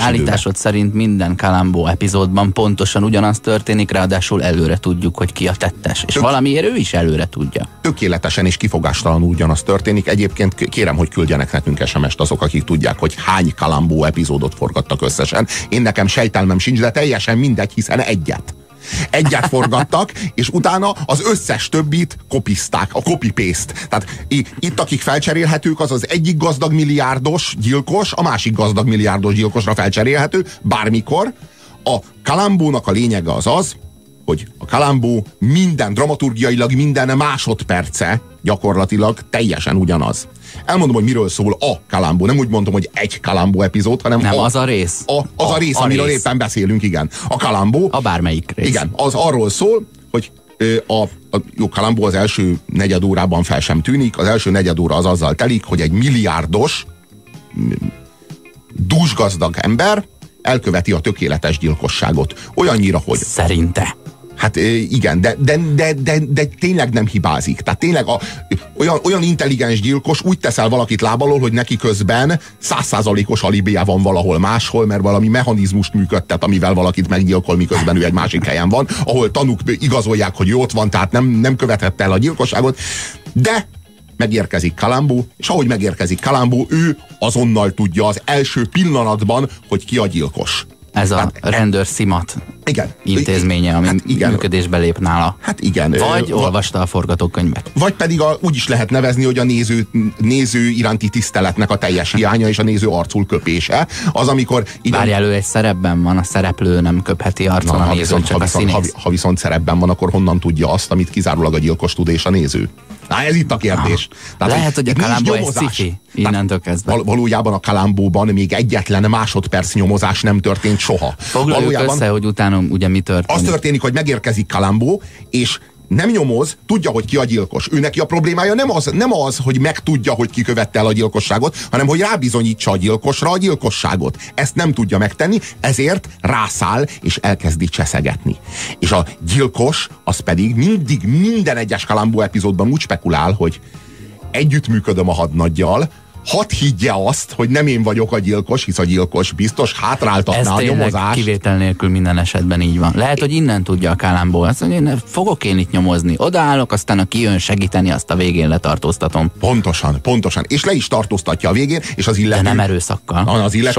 állításod szerint minden Columbo epizódban pontosan ugyanaz történik, ráadásul előre tudjuk, hogy ki a tettes. És valamiért ő is előre tudja. Tökéletesen és kifogástalanul ugyanaz történik. Egyébként kérem, hogy küldjenek nekünk SMS-t azok, akik tudják, hogy hány Columbo epizódot forgattak összesen. Én nekem sejtelmem sincs, de teljesen mindegy, hiszen egyet forgattak, és utána az összes többit kopizták, a copy-paste. Tehát itt akik felcserélhetők, az egyik gazdag milliárdos gyilkos, a másik gazdag milliárdos gyilkosra felcserélhető, bármikor. A Columbo-nak a lényege az, hogy a Columbo dramaturgiailag minden másodperce gyakorlatilag teljesen ugyanaz. Elmondom, hogy miről szól a Columbo. Nem úgy mondom, hogy egy Columbo epizód, hanem az a rész. Az a rész, amiről éppen beszélünk, igen. A Columbo. A bármelyik rész. Igen, az arról szól, hogy jó, Columbo az első negyed órában fel sem tűnik. Az első negyed óra az azzal telik, hogy egy milliárdos, dúsgazdag ember elköveti a tökéletes gyilkosságot. Olyannyira, hogy... Szerinte. Hát igen, de tényleg nem hibázik. Tehát tényleg olyan intelligens gyilkos úgy teszel valakit láb alól, hogy neki közben 100%-os alibija van valahol máshol, mert valami mechanizmust működtet, amivel valakit meggyilkol, miközben ő egy másik helyen van, ahol tanúk igazolják, hogy ő ott van, tehát nem követette el a gyilkosságot, de megérkezik Columbo, és ahogy megérkezik Columbo, ő azonnal tudja az első pillanatban, hogy ki a gyilkos. Ez a rendőrszimat intézménye, ami működésbe lép nála. Hát igen. Vagy olvasta a forgatókönyvet. Vagy pedig úgy is lehet nevezni, hogy a néző iránti tiszteletnek a teljes hiánya és a néző arcul köpése. Az, amikor... Várjál, ő egy szerepben van, a szereplő nem köpheti arcon a nézőt, csak a színész. Ha viszont szerepben van, akkor honnan tudja azt, amit kizárólag a gyilkos tud és a néző? Ez itt a kérdés. Tehát, lehet, hogy a Columbo egy sci-fi innentől kezdve. Valójában a Columbo-ban még egyetlen másodperc nyomozás nem történt soha. Foglaljuk össze, hogy utána ugye mi történik. Az történik, hogy megérkezik Columbo, és nem nyomoz, tudja, hogy ki a gyilkos. Ő neki a problémája nem az, hogy megtudja, hogy ki követte el a gyilkosságot, hanem hogy rábizonyítsa a gyilkosra a gyilkosságot. Ezt nem tudja megtenni, ezért rászáll és elkezdi cseszegetni. És a gyilkos az pedig mindig minden egyes Columbo epizódban úgy spekulál, hogy együttműködöm a hadnaggyal, hadd higgye azt, hogy nem én vagyok a gyilkos, hisz a gyilkos biztos hátráltatná a nyomozást. Kivétel nélkül minden esetben így van. Lehet, hogy innen tudja a Columbo. Azt mondja, fogok én itt nyomozni. Odaállok, aztán aki jön segíteni, azt a végén letartóztatom. Pontosan. És le is tartóztatja a végén, és az illető... De nem erőszakkal. Az illető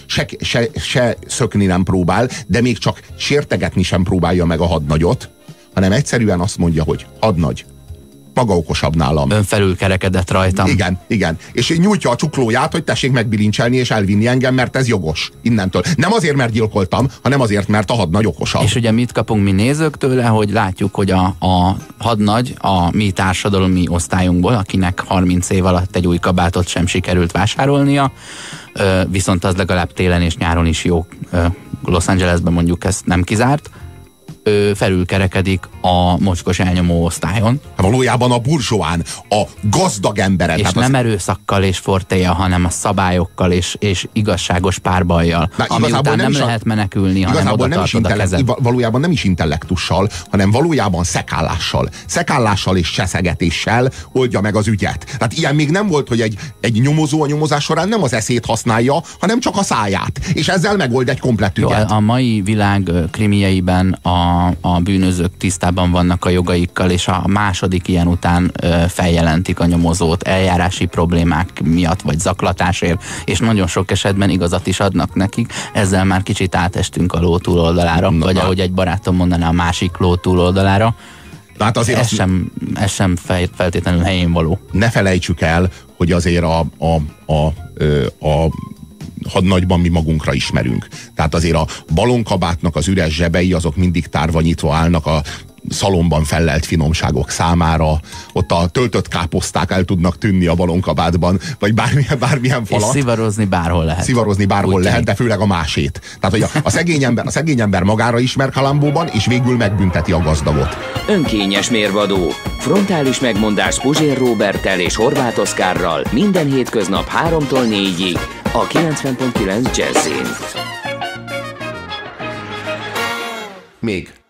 se szökni nem próbál, de még csak sértegetni sem próbálja meg a hadnagyot, hanem egyszerűen azt mondja, hogy hadnagy, maga okosabb nálam. Ön felülkerekedett rajtam. Igen. És nyújtja a csuklóját, hogy tessék megbirincselni és elvinni engem, mert ez jogos. Innentől. Nem azért, mert gyilkoltam, hanem azért, mert a hadnagy okosabb. És ugye mit kapunk mi nézők tőle, hogy látjuk, hogy a hadnagy a mi társadalmi osztályunkból, akinek 30 év alatt egy új kabátot sem sikerült vásárolnia, viszont az legalább télen és nyáron is jó. Los Angelesben mondjuk ezt nem kizárt. Felülkerekedik a mocskos elnyomó osztályon. Valójában a burzsóán, a gazdag emberen. És nem erőszakkal és fortéja, hanem a szabályokkal és igazságos párbajjal. Ami után nem lehet menekülni, hanem oda tartod a kezed. Valójában nem is intellektussal, hanem valójában szekállással. Szekállással és cseszegetéssel oldja meg az ügyet. Tehát ilyen még nem volt, hogy egy nyomozó a nyomozás során nem az eszét használja, hanem csak a száját. És ezzel megold egy komplett ügyet. A mai világ krimieiben a bűnözők tisztában vannak a jogaikkal, és a második ilyen után feljelentik a nyomozót eljárási problémák miatt, vagy zaklatásért, és nagyon sok esetben igazat is adnak nekik. Ezzel már kicsit átestünk a ló túloldalára, vagy ahogy egy barátom mondaná, a másik ló túloldalára. Hát azért ez sem feltétlenül helyén való. Ne felejtsük el, hogy azért a hadnagyban mi magunkra ismerünk. Tehát azért a balonkabátnak az üres zsebei azok mindig tárva nyitva állnak a szalomban fellelt finomságok számára. Ott a töltött káposzták el tudnak tűnni a balonkabátban, vagy bármilyen falat. És szivarozni bárhol lehet. Szivarozni bárhol lehet, de főleg a másét. Tehát, hogy a szegény ember magára ismer Columboban, és végül megbünteti a gazdagot. Önkényes mérvadó. Frontális megmondás Puzsér Róberttel és Horváth Oszkárral minden hétköznap 3-tól 4-ig a 90.9 Jazzin. Még